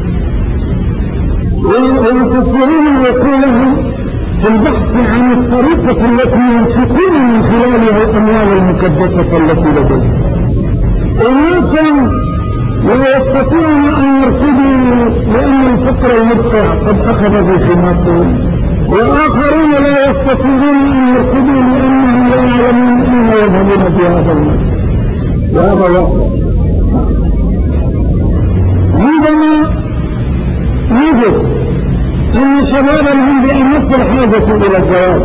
S1: ويتصورون ويقولون في البحث عن الطريقة التي ينفقون من خلالها الأموال المكدسة التي لديهم. أناس لا يستطيعون أن يركضوا لأن الفقر المدفع قد أخذ بخماطهم، وآخرون لا يستطيعون أن يركضوا لأنهم لا يعلمون أين يذهبون بهذا المال. وهذا واقع. عندما نجد أن شبابا هم بأمس الحاجة إلى الزواج،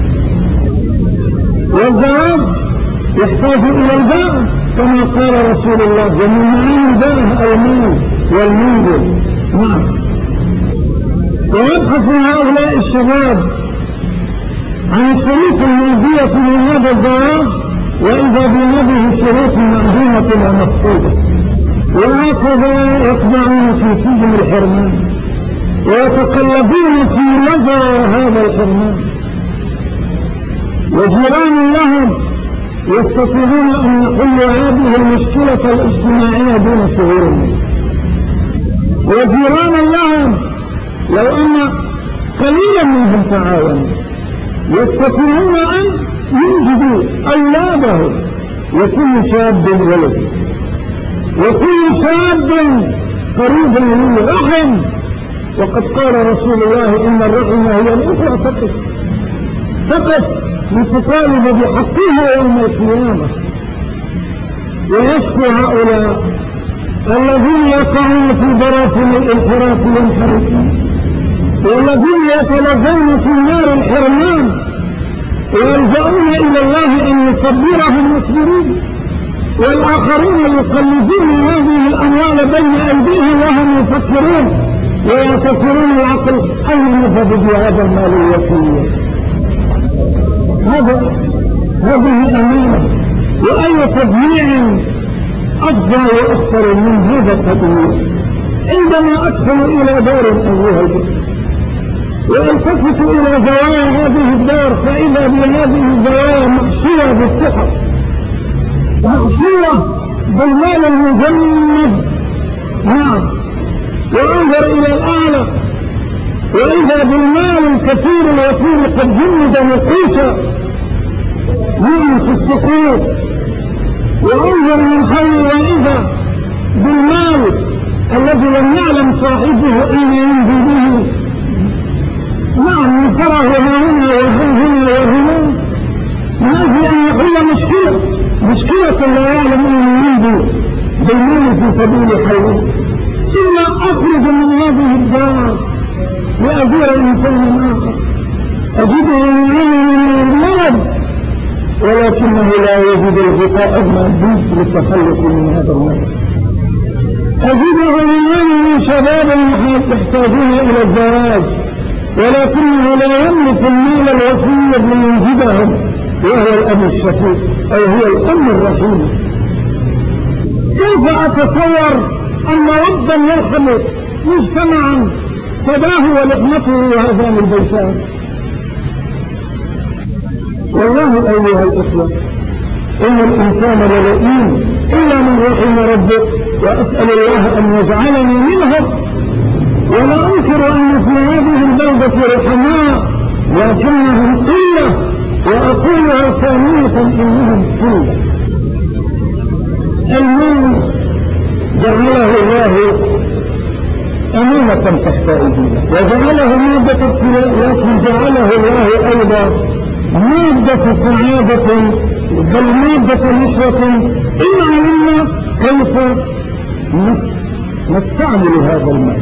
S1: والزواج يحتاج إلى الباء كما قال رسول الله: ومن معاني الباء المال والمنزل. نعم. ويبحث هؤلاء الشباب عن الشروط المادية من هذا الزواج، وإذا بهذه الشروط معدومة ومفقودة، وهكذا يقبعون في سجن الحرمان ويتقلبون في لظى هذا الحرمان. وجيران لهم يستطيعون أن يحلوا هذه المشكلة الاجتماعية دون شعورهم. وجيران لهم لو أن قليلا منهم تعاونوا يستطيعون أن ينجدوا أولادهم، وكل شاب ولد، وكل شاب قريب من رحم. وقد قال رسول الله: إن الرحم هي الأخرى تقف لتطالب بحقها يوم القيامة. ويشكو هؤلاء الذين يقعون في براثن الانحراف والانحرافين، والذين يتلذون في نار الحرمان، ويلجؤون إلى الله أن يصبرهم مصبرين، والآخرون يقلدون هذه الأموال بين أيديهم وهم يفكرون ويتصلون العقل أين نفذ بهذا المال الوكيل. هذه أمانة. وأي تضييع أفضل وأكثر من هذا التضييع. عندما أدخل إلى دار أيها البشر والتفت إلى زوايا هذه الدار، فإذا بهذه الزوايا محشية بالتحف، محشية بالمال المجمد. نعم. وانظر إلى الأعلى وإذا بالمال الكثير الوفير قد جمد نقوشا نعم في الصخور. وانظر من حول وإذا بالمال الذي لم يعلم صاحبه أين ينزل به. نعم. ينصره هنا وهنا وهنا من أجل أن يحل مشكلة لا يعلم أن ينزل بالمال في سبيل حيوه. ثم أخرج من هذه الدار لأزور إنسان آخر أجده من المرض، ولكنه لا يجد الغطاء المادي للتخلص من هذا المرض. أجده من شباب يحتاجون إلى الزواج، ولكنه لا يملك المال الوفي لينجدهم، وهو الأب الشفيق أو هو الأم الرحيمة. كيف أتصور أن ربا يرحم مجتمعا سباه ولحمته وهذان البيتان؟ والله أيها الإخوة إن الإنسان للئيم إلا من رحم ربه، وأسأل الله أن يجعلني منهم. ولا أنكر أن في هذه البلدة رحماء، لكنهم قلة، وأقولها ثانية إنهم قلة. المال جعله الله أمانة تحت أيدينا وجعله مادة ابتلاء، لكن جعله الله أيضا مادة سعادة، بل مادة نشوة إن علمنا كيف نستعمل هذا المال.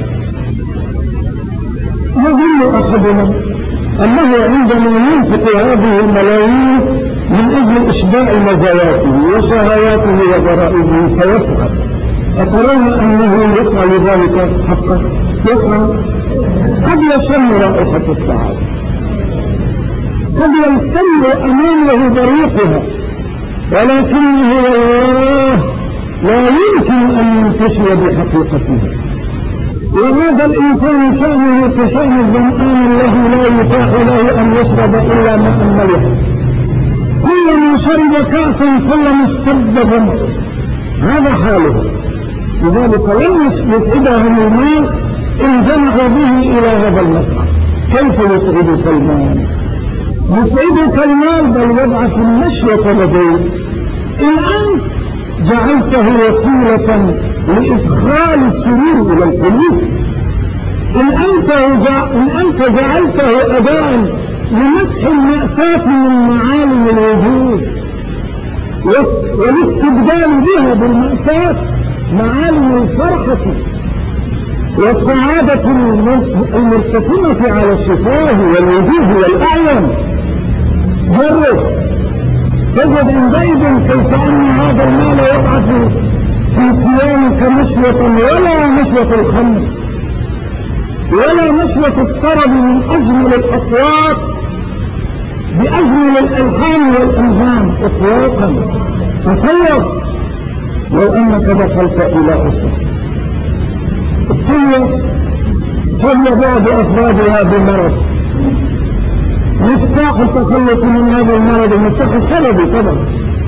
S1: يظن أحدنا أنه عندما ينفق هذه الملايين من أجل إشباع مزاياته وشهواته وغرائزه سيسعد. أترون أنه يفعل ذلك حقا؟ يسعد؟ قد يشم رائحة السعادة، قد يمتلئ أمامه بريقها، ولكنه والله لا يمكن أن ينتشي بحقيقته. وهذا الإنسان شأنه كشأن الظمآن الذي لا يتاح له أن يشرب إلا ماء ملح، كلما شرب كأسا كلما اشتد ظمأه. هذا حاله. لذلك لم يسعدهم المال إن جمعوا به إلى هذا المسعى. كيف يسعدك المال؟ يسعدك المال بل يضعف النشوة لديك إن أنت جعلته وسيلة لإدخال السرور إلى القلوب، إن أنت جعلته أداء لمسح المأساة من معالم الوجود. والاستبدال بها بالمأساة معالم الفرحة والسعادة المرتسمة على الشفاه والوجوه والأعين. جرب تجد عندئذ كيف أن هذا المال يبعث في كيانك نشوة ولا نشوة الخمر ولا نشوة الطرب من أجمل الأصوات بأجمل الألحان والأنغام إطلاقا. تصور لو أنك دخلت إلى أسرة الدنيا هي بعض أفرادها بمرض، مفتاح التخلص من هذا المرض المفتاح السببي طبعا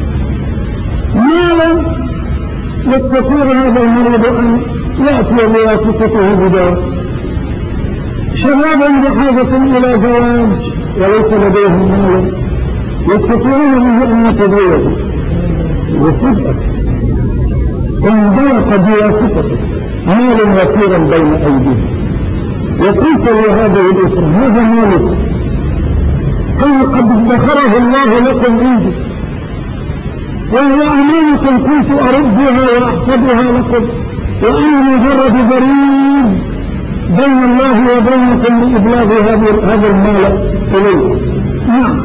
S1: ما لم يستطيع هذا المريض أن يأتي بواسطته بدواء. شباب بحاجة إلى زواج وليس لديهم مال يستطيعون به أن يتزوجوا، وفجأة انضاق بواسطته مال وفيرا بين أيديهم، وقلت لهذه الأسرة هذا مالك قال قد ادخره الله لكم عندي وهو أمانة كنت أردها وأحفظها لكم وأنا مجرد بريد بين الله وبينكم لإبلاغ هذا المال إليه. نعم.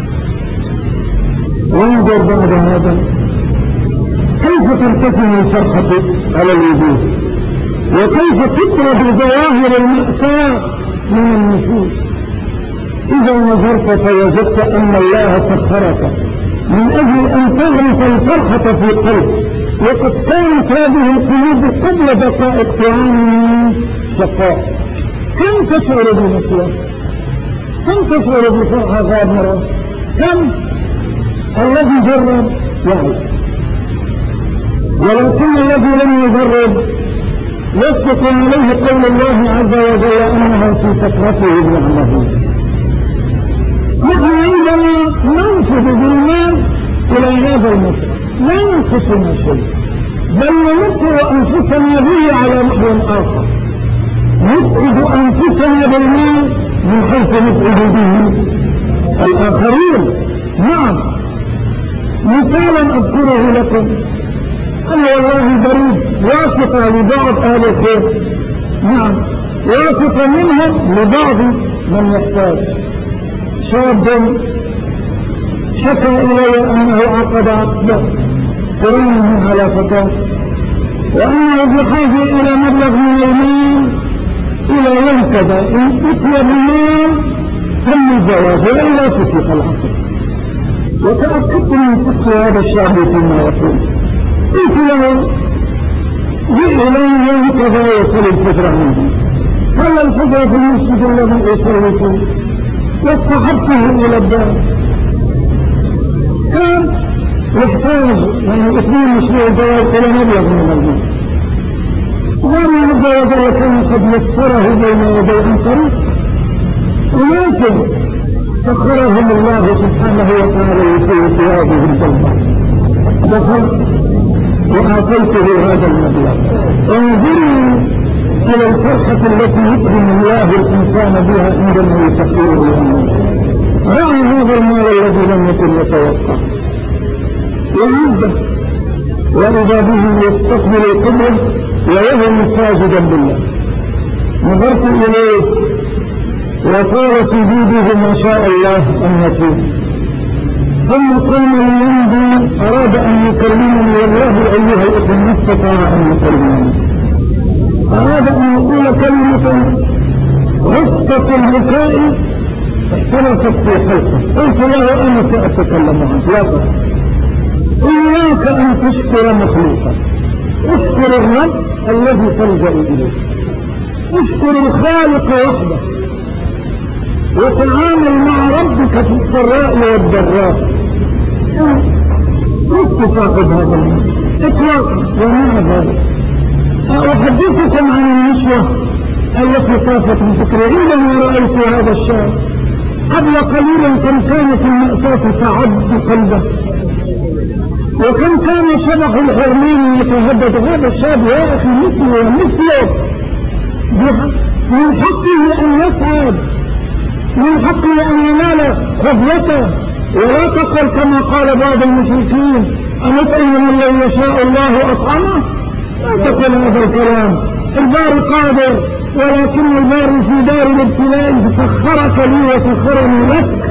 S1: وانظر بعد هذا كيف ترتسم الفرحة على الوجوه وكيف تطرد ظواهر المأساة من النفوس. إذا نظرت فوجدت أن الله سخرك من أجل أن تغرس الفرحة في قلبك، وقد كانت هذه القلوب قبل دقائق تعاني شقاء. كم تشعر بنسوة؟ كم تشعر بفرحة غامرة؟ كم؟ الذي جرب يعرف، ولكن الذي لم يجرب يسبق عليه قول الله عز وجل أنه في سكرته بنعمه. نحن عندما ننفذ بالمال إلى هذا المسرح لا ينقصنا شيء، بل نمتع أنفسنا به على نحو آخر، نسعد أنفسنا بالمال من حيث نسعد به الآخرين. نعم. مثالا أذكره لكم أنا والله بريد واسطة لبعض أهل الخير، نعم واسطة منهم لبعض من يحتاج. شاب شكى إلي أنه عقد عقدا قرينه على فتاة وأنه بحاجة إلى مبلغ من المال إلى يوم كذا، إن أتي بالمال تم الزواج وإلا فسخ العقد. وتأكدت من صدق هذا الشاب فيما يقول. قلت له جئ إلي يوم كذا يصلي الفجر عندي، صلى الفجر في المسجد الذي أصلي فيه واصطحبته إلى الدار. كان يحتاج يعني اثنين مشروع الزواج إلى مبلغ من المال، وما عز وجل كان قد يسره بين يدي عن طريق مناسب سخرهم الله سبحانه وتعالى في هذه الجنة. دخلت وآتيته هذا المبلغ. انظروا إلى الفرحة التي يكرم الله الإنسان بها عندما يسخره له. رأى هذا المال الذي لم يكن يتوقع وعده، وإذا به يستقبل القبلة ويهوي ساجدا بالله. نظرت إليه وقال سجوده ما شاء الله أن يكون، ثم قام ليمضي أراد أن يكلمني والله أيها الأخوة ما استطاع أن يكلمني، أراد أن يقول كلمة غصة البكاء احترست في حلقه. قلت له أنا سأتكلم عنك لا تفعل، إياك أن تشكر مخلوقا، اشكر الرب الذي تلجأ إليه، اشكر الخالق وحده، وتعامل مع ربك في السراء والضراء. لست صاحب هذا المال اطلاقا. ومع ذلك احدثكم عن النشوة التي طافت من فكري عندما رأيت هذا الشاب قبل قليل كم كانت المأساة تعد قلبه وكم كان شبح الحرمين يتهدد. هذا الشاب يا أخي مثله ومثله من حقه أن يسعد، من حقه أن ينال قبلته، ولا تقل كما قال بعض المشركين أنطعم من لو يشاء الله أطعمه. لا تقل هذا الكلام. الباري قادر، ولكن الباري في دار الابتلاء سخرك لي وسخرني لك.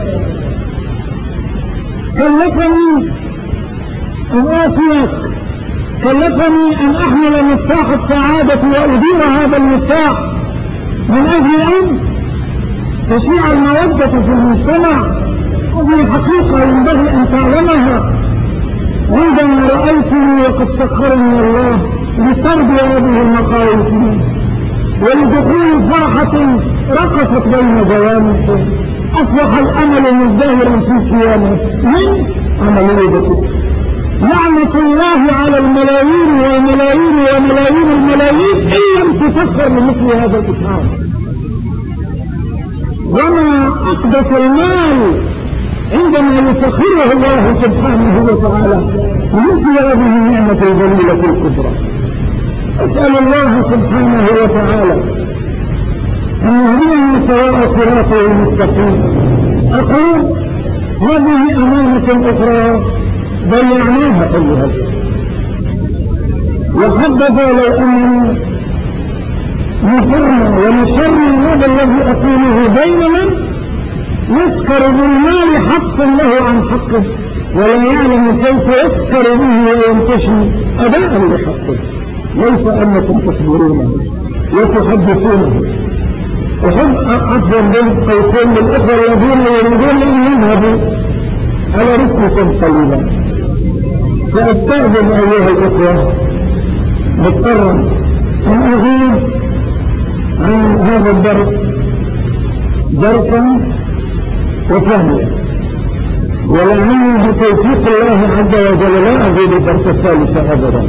S1: كلفني أن آتيك، كلفني أن أحمل مفتاح السعادة وأدير هذا المفتاح من أجل أن تشيع المودة في المجتمع. هذه حقيقة ينبغي أن تعلمها. عندما رأيتني وقد سخرني الله لطرد هذه المخاوف ولدخول فرحة رقصت بين جوانحه، أصبح الأمل مزدهرا في كيانه من عملية بسيطة. لعنة الله على الملايين والملايين وملايين الملايين إن لم تسخر لمثل هذا الإسعاد. وما أقدس المال عندما يسخره الله سبحانه وتعالى لمثل هذه النعمة الجليلة الكبرى. أسأل الله سبحانه وتعالى أن يهدينا سواء صراطه المستقيم. أقول هذه أمانة أخرى ضيعناها أيها الأخوة، وحبذا لو أننا نفرنا ونشر هذا الذي أقوله بين من يسكر بالمال حقا له عن حقه ولا يعلم كيف يسكر به وينتشي أداء لحقه. ليس أنكم تخبرونه وتحدثونه. أحب عفوا بين قوسين للأخوة الذين يريدون أن يذهبوا على رسمكم قليلا. سأستأذن أيها الأخوة مضطرا أن أغيب عن هذا الدرس درسا وثانيا، ولعني بتوفيق الله عز وجل لا أغيب الدرس الثالث أبدا.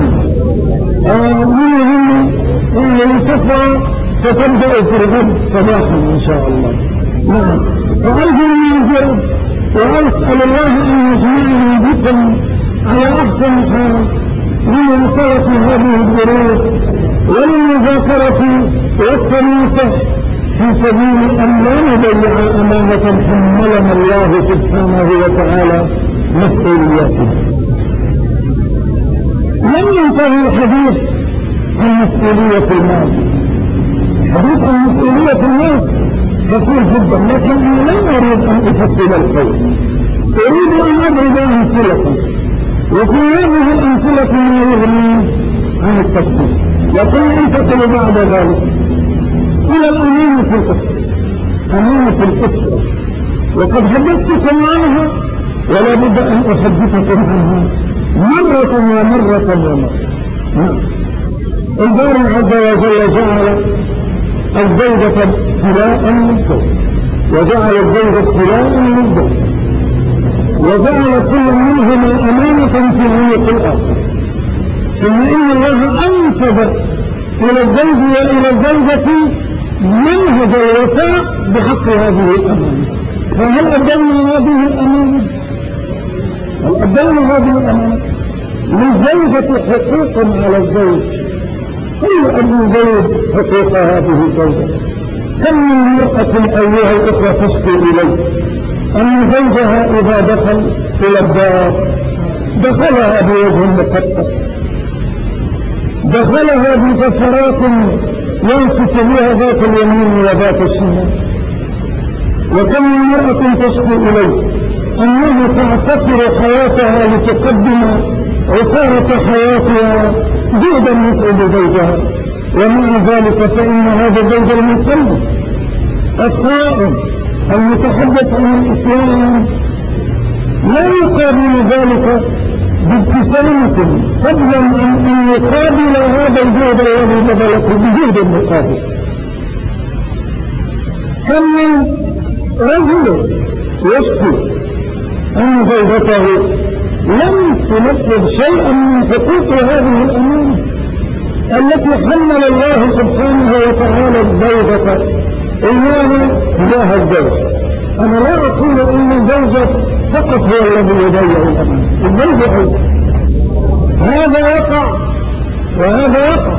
S1: من السفرة ستبدأ في الغد صباحا إن شاء الله. نعم، وأرجو المعذرة وأسأل الله أن يجمعني بكم على أحسن حال لمواصلة هذه الدروس وللمذاكرة والتنوسع في سبيل أن لا نضيع أمانة حملنا الله سبحانه وتعالى مسؤولياتنا. لم ينتهي الحديث عن مسؤولية المال. الحديث عن مسؤولية المال كثير جدا، لكن أنا لا أريد أن أفصل القول، أريد أن أضرب أمثلة، وفي هذه الأمثلة ما يغني عن التفصيل، لكن أنتقل بعد ذلك إلى الأمانة في الأسرة. أمانة الأسرة وقد حدثتكم عنها ولا بد أن أحدثكم عنها مرة ومرة ومرة. الباري عز وجل جعل الزوجة ابتلاء للزوج، وجعل الزوج ابتلاء للزوج، وجعل كل منهما أمانة في عنق الآخر. ثم إن الله أنفذ إلى الزوج وإلى الزوجة منهج الوفاء بحق هذه الأمانة. فهل أدلنا هذه الأمانة؟ هل أدلنا هذه الأمانة؟ للزوجة حقوق على الزوج، كل أن يزوج حقوق هذه الزوجة. كم من مرأة أيها الأخوة تشكو إليه أن زوجها إذا دخل إلى الدار دخلها بوجه مفتح، دخلها بزفرات ينفت بها ذات اليمين وذات الشمال. وكم من مرأة تشكو إليه أنها تعتصر حياتها لتقدم عصارة حياتها جهدا يسعد زوجها، ومع ذلك فإن هذا الزوج المسلم الصائم المتحدث عن الإسلام لا يقابل ذلك بابتسامة، فضلا عن أن يقابل هذا الجهد الذي بذلته بجهد مقابل. كم من رجل يشكو أن زوجته لم تنفذ شيئا من حقوق هذه الأمانة التي حمل الله سبحانه وتعالى الزوجة إياها تجاه الزوج. أنا لا أقول إن الزوجة فقط هو الذي يضيع الأمانة، الزوج أيضا. هذا يقع وهذا يقع.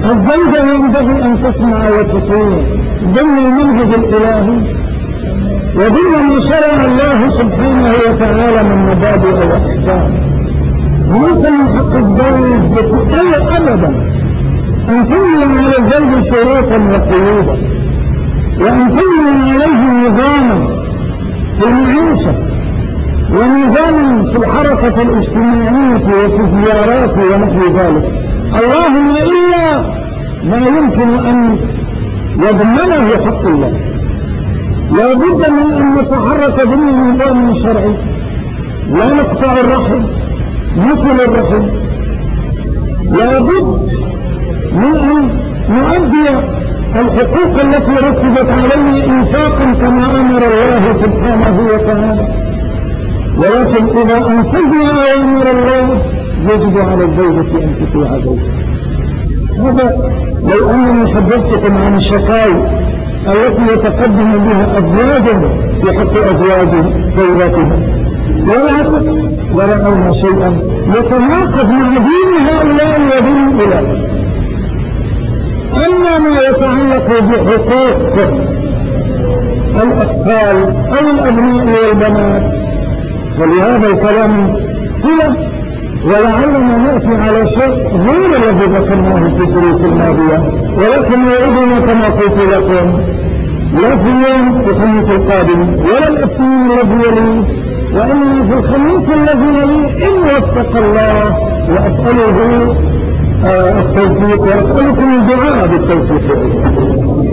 S1: الزوجة ينبغي أن تسمع وتطيع ضمن المنهج الإلهي وضمن ما شرع الله سبحانه وتعالى من مبادئ وأحكام. ليس من حق الزوج أبدا أن تمنع على الزوج شروطا وقيودا، وأن تمنع عليه نظاما في المعيشة ونظاما في الحركة الاجتماعية وفي الزيارات ونحو ذلك، اللهم إلا ما يمكن أن يضمنه حق الله. لا بد من أن نتحرك بالنظام الشرعي، لا نقطع الرحم، نصل الرحم. لا بد من أن نؤدي الحقوق التي رتبت علينا إنفاقا كما أمر الله سبحانه وتعالى، ولكن إذا أنفذنا أوامر الله يجب على الزوجة أن تطيع زوجها. هذا لو أنني حدثتكم عن الشكاوى التي يتقدم بها أزواجهم في حق أزواج زوجاتهم، والعكس ورأينا شيئا يتناقض مع دين هؤلاء ودين أولئك. أما ما يتعلق بحقوق الأطفال أو الأبناء والبنات، ولهذا الكلام صلة، ولعلنا نأتي على شيء غير الذي ذكرناه في الدروس الماضية، ولكن يعودنا كما قلت لكم لا في اليوم في الخميس القادم ولا الاثنين الذي يليه، وإنما في الخميس الذي يليه إن وفق الله، وأسأله التوفيق وأسألكم الدعاء بالتوفيق.